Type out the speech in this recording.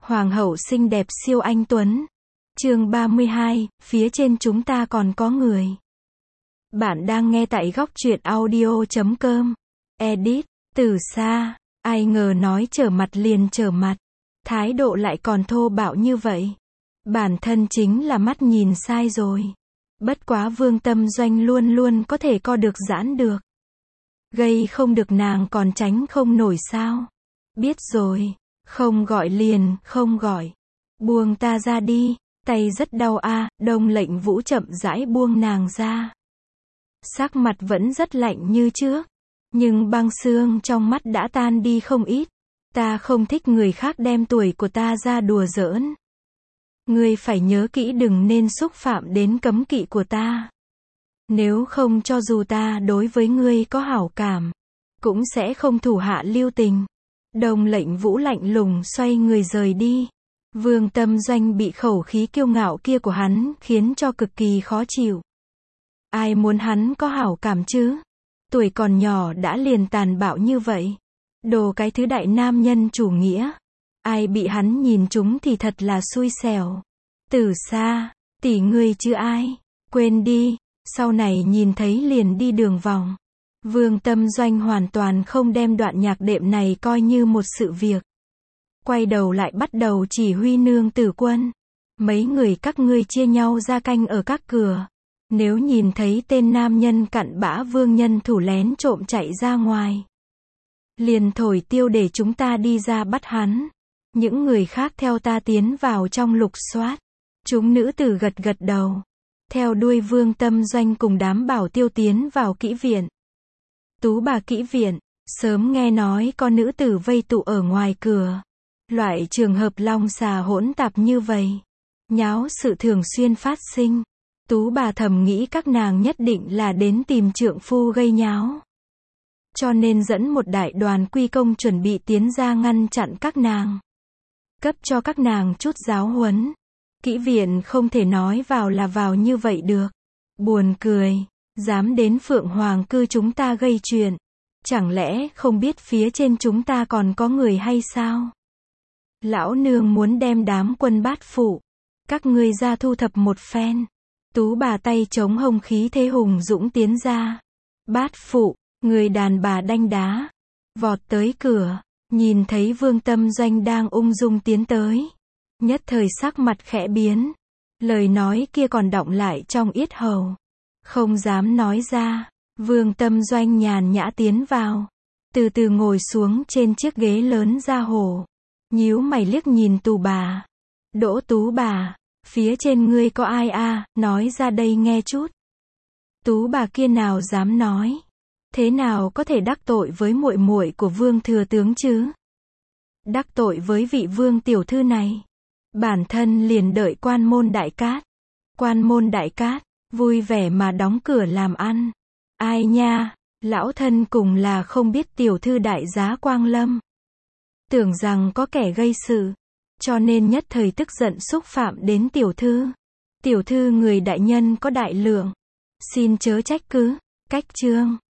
Hoàng hậu xinh đẹp siêu anh tuấn. Chương 32, phía trên chúng ta còn có người. Bạn đang nghe tại góc truyện audio.com. Edit, từ xa, ai ngờ nói trở mặt liền trở mặt. Thái độ lại còn thô bạo như vậy. Bản thân chính là mắt nhìn sai rồi. Bất quá Vương Tâm Doanh luôn luôn có thể co được giãn được. Gây không được nàng còn tránh không nổi sao. Biết rồi, không gọi liền, không gọi. Buông ta ra đi, tay rất đau a. Đông Lệnh Vũ chậm rãi buông nàng ra. Sắc mặt vẫn rất lạnh như trước, nhưng băng xương trong mắt đã tan đi không ít. Ta không thích người khác đem tuổi của ta ra đùa giỡn. Ngươi phải nhớ kỹ đừng nên xúc phạm đến cấm kỵ của ta. Nếu không cho dù ta đối với ngươi có hảo cảm, cũng sẽ không thủ hạ lưu tình. Đông Lệnh Vũ lạnh lùng xoay người rời đi. Vương Tâm Doanh bị khẩu khí kiêu ngạo kia của hắn khiến cho cực kỳ khó chịu. Ai muốn hắn có hảo cảm chứ? Tuổi còn nhỏ đã liền tàn bạo như vậy. Đồ cái thứ đại nam nhân chủ nghĩa. Ai bị hắn nhìn trúng thì thật là xui xẻo. Từ xa, tỷ ngươi chứ ai. Quên đi, sau này nhìn thấy liền đi đường vòng. Vương Tâm Doanh hoàn toàn không đem đoạn nhạc đệm này coi như một sự việc. Quay đầu lại bắt đầu chỉ huy nương tử quân. Mấy người các ngươi chia nhau ra canh ở các cửa. Nếu nhìn thấy tên nam nhân cặn bã vương nhân thủ lén trộm chạy ra ngoài, liền thổi tiêu để chúng ta đi ra bắt hắn. Những người khác theo ta tiến vào trong lục soát. Chúng nữ tử gật gật đầu. Theo đuôi Vương Tâm Doanh cùng đám bảo tiêu tiến vào kỹ viện. Tú bà kỹ viện, sớm nghe nói có nữ tử vây tụ ở ngoài cửa. Loại trường hợp long xà hỗn tạp như vậy, nháo sự thường xuyên phát sinh. Tú bà thầm nghĩ các nàng nhất định là đến tìm trượng phu gây nháo. Cho nên dẫn một đại đoàn quy công chuẩn bị tiến ra ngăn chặn các nàng. Cấp cho các nàng chút giáo huấn. Kỹ viện không thể nói vào là vào như vậy được. Buồn cười, dám đến Phượng Hoàng cư chúng ta gây chuyện. Chẳng lẽ không biết phía trên chúng ta còn có người hay sao? Lão nương muốn đem đám quân bát phụ. Các ngươi ra thu thập một phen. Tú bà tay chống hông khí thế hùng dũng tiến ra. Bát phụ, người đàn bà đanh đá. Vọt tới cửa, nhìn thấy Vương Tâm Doanh đang ung dung tiến tới. Nhất thời sắc mặt khẽ biến. Lời nói kia còn đọng lại trong yết hầu. Không dám nói ra. Vương Tâm Doanh nhàn nhã tiến vào. Từ từ ngồi xuống trên chiếc ghế lớn da hổ. Nhíu mày liếc nhìn Tú bà. Đỗ Tú bà, phía trên ngươi có ai a? Nói ra đây nghe chút. Tú bà kia nào dám nói. Thế nào có thể đắc tội với muội muội của Vương thừa tướng chứ? Đắc tội với vị Vương tiểu thư này. Bản thân liền đợi Quan Môn Đại Cát. Quan Môn Đại Cát, vui vẻ mà đóng cửa làm ăn. Ai nha, lão thân cùng là không biết tiểu thư đại giá Quang Lâm. Tưởng rằng có kẻ gây sự, cho nên nhất thời tức giận xúc phạm đến tiểu thư. Tiểu thư người đại nhân có đại lượng. Xin chớ trách cứ. Cách chương.